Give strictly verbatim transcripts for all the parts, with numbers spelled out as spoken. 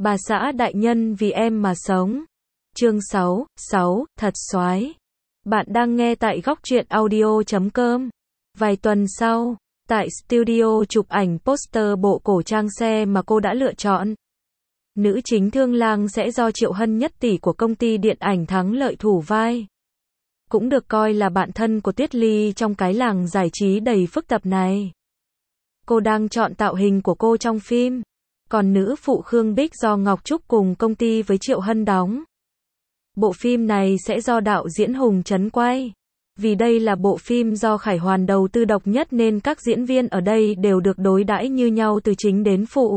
Bà xã đại nhân vì em mà sống. Chương sáu, sáu, thật soái. Bạn đang nghe tại góc truyện audio chấm com. Vài tuần sau, tại studio chụp ảnh poster bộ cổ trang xe mà cô đã lựa chọn. Nữ chính Thương Lang sẽ do Triệu Hân nhất tỷ của công ty điện ảnh thắng lợi thủ vai. Cũng được coi là bạn thân của Tuyết Ly trong cái làng giải trí đầy phức tạp này. Cô đang chọn tạo hình của cô trong phim. Còn nữ phụ Khương Bích do Ngọc Trúc cùng công ty với Triệu Hân đóng. Bộ phim này sẽ do đạo diễn Hùng Trấn quay. Vì đây là bộ phim do Khải Hoàn đầu tư độc nhất nên các diễn viên ở đây đều được đối đãi như nhau từ chính đến phụ.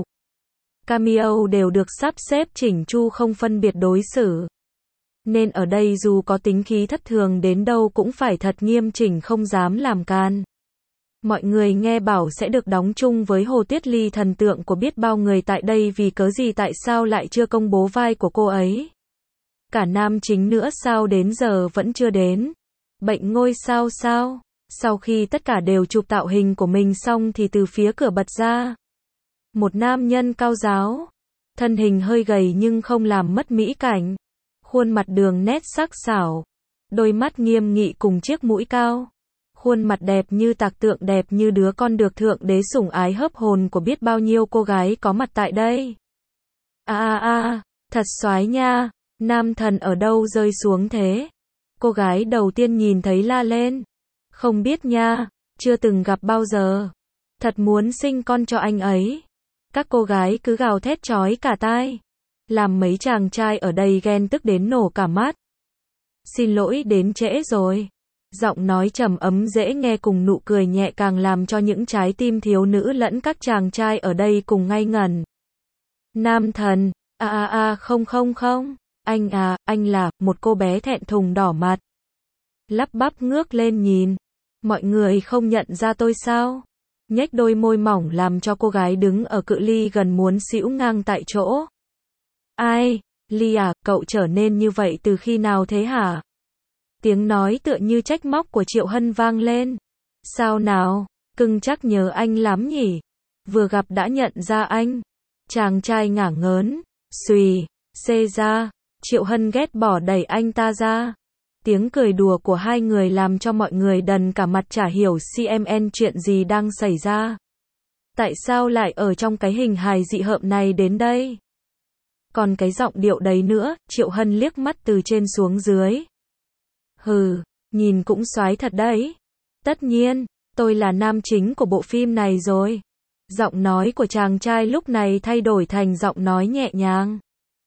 Cameo đều được sắp xếp chỉnh chu không phân biệt đối xử. Nên ở đây dù có tính khí thất thường đến đâu cũng phải thật nghiêm chỉnh không dám làm can. Mọi người nghe bảo sẽ được đóng chung với Hồ Tuyết Ly, thần tượng của biết bao người tại đây, vì cớ gì tại sao lại chưa công bố vai của cô ấy. Cả nam chính nữa sao đến giờ vẫn chưa đến. Bệnh ngôi sao sao? Sau khi tất cả đều chụp tạo hình của mình xong thì từ phía cửa bật ra một nam nhân cao ráo. Thân hình hơi gầy nhưng không làm mất mỹ cảnh. Khuôn mặt đường nét sắc sảo. Đôi mắt nghiêm nghị cùng chiếc mũi cao. Khuôn mặt đẹp như tạc tượng, đẹp như đứa con được thượng đế sủng ái hớp hồn của biết bao nhiêu cô gái có mặt tại đây. À à à, thật soái nha, nam thần ở đâu rơi xuống thế? Cô gái đầu tiên nhìn thấy la lên. Không biết nha, chưa từng gặp bao giờ. Thật muốn sinh con cho anh ấy. Các cô gái cứ gào thét chói cả tai. Làm mấy chàng trai ở đây ghen tức đến nổ cả mắt. Xin lỗi đến trễ rồi. Giọng nói trầm ấm dễ nghe cùng nụ cười nhẹ càng làm cho những trái tim thiếu nữ lẫn các chàng trai ở đây cùng ngây ngẩn. Nam thần, à à à không không không, anh à, anh là, một cô bé thẹn thùng đỏ mặt. Lắp bắp ngước lên nhìn. Mọi người không nhận ra tôi sao? Nhếch đôi môi mỏng làm cho cô gái đứng ở cự ly gần muốn xỉu ngang tại chỗ. Ai, Ly à, cậu trở nên như vậy từ khi nào thế hả? Tiếng nói tựa như trách móc của Triệu Hân vang lên. Sao nào, cưng chắc nhớ anh lắm nhỉ? Vừa gặp đã nhận ra anh. Chàng trai ngả ngớn. Xùy, xê ra. Triệu Hân ghét bỏ đẩy anh ta ra. Tiếng cười đùa của hai người làm cho mọi người đần cả mặt, chả hiểu xê em en chuyện gì đang xảy ra. Tại sao lại ở trong cái hình hài dị hợm này đến đây? Còn cái giọng điệu đấy nữa, Triệu Hân liếc mắt từ trên xuống dưới. Hừ, nhìn cũng soái thật đấy. Tất nhiên, tôi là nam chính của bộ phim này rồi. Giọng nói của chàng trai lúc này thay đổi thành giọng nói nhẹ nhàng.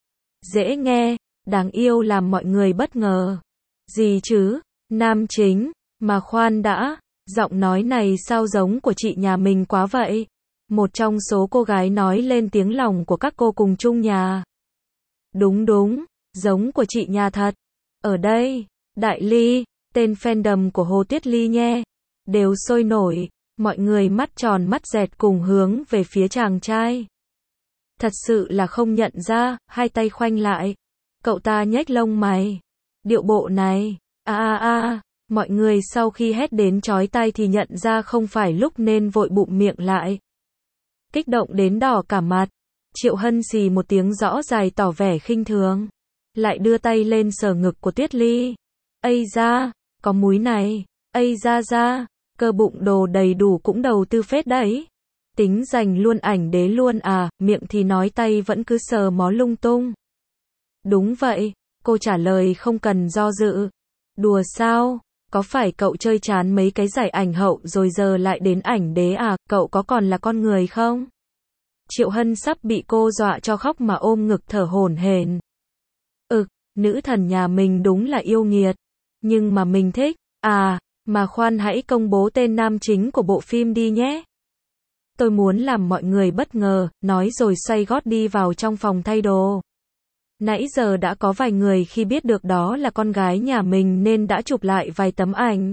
Dễ nghe, đáng yêu làm mọi người bất ngờ. Gì chứ, nam chính, mà khoan đã, giọng nói này sao giống của chị nhà mình quá vậy? Một trong số cô gái nói lên tiếng lòng của các cô cùng chung nhà. Đúng đúng, giống của chị nhà thật. Ở đây, Đại Ly, tên fandom của Hồ Tuyết Ly nhé, đều sôi nổi, mọi người mắt tròn mắt dẹt cùng hướng về phía chàng trai. Thật sự là không nhận ra, hai tay khoanh lại. Cậu ta nhếch lông mày. Điệu bộ này, a a a, mọi người sau khi hét đến chói tai thì nhận ra không phải lúc nên vội bụm miệng lại. Kích động đến đỏ cả mặt. Triệu Hân xì một tiếng rõ dài tỏ vẻ khinh thường. Lại đưa tay lên sờ ngực của Tuyết Ly. Ây da, có múi này. Ây da da, cơ bụng đồ đầy đủ cũng đầu tư phết đấy. Tính dành luôn ảnh đế luôn à, miệng thì nói tay vẫn cứ sờ mó lung tung. Đúng vậy, cô trả lời không cần do dự. Đùa sao, có phải cậu chơi chán mấy cái giải ảnh hậu rồi giờ lại đến ảnh đế à, cậu có còn là con người không? Triệu Hân sắp bị cô dọa cho khóc mà ôm ngực thở hổn hển. Ực, nữ thần nhà mình đúng là yêu nghiệt. Nhưng mà mình thích, à, mà khoan hãy công bố tên nam chính của bộ phim đi nhé. Tôi muốn làm mọi người bất ngờ, nói rồi xoay gót đi vào trong phòng thay đồ. Nãy giờ đã có vài người khi biết được đó là con gái nhà mình nên đã chụp lại vài tấm ảnh.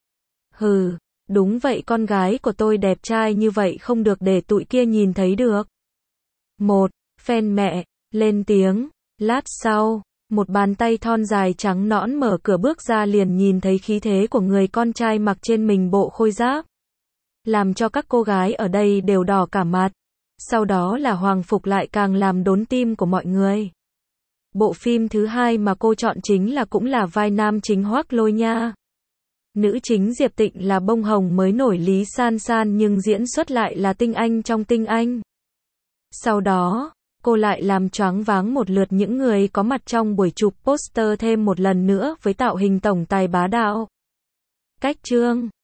Hừ, đúng vậy, con gái của tôi đẹp trai như vậy không được để tụi kia nhìn thấy được. Một, fan mẹ, lên tiếng, lát sau. Một bàn tay thon dài trắng nõn mở cửa bước ra liền nhìn thấy khí thế của người con trai mặc trên mình bộ khôi giáp. Làm cho các cô gái ở đây đều đỏ cả mặt. Sau đó là Hoàng Phục lại càng làm đốn tim của mọi người. Bộ phim thứ hai mà cô chọn chính là cũng là vai nam chính Hoác Lôi nha. Nữ chính Diệp Tịnh là bông hồng mới nổi Lý San San nhưng diễn xuất lại là Tinh Anh trong Tinh Anh. Sau đó, cô lại làm choáng váng một lượt những người có mặt trong buổi chụp poster thêm một lần nữa với tạo hình tổng tài bá đạo. Cách chương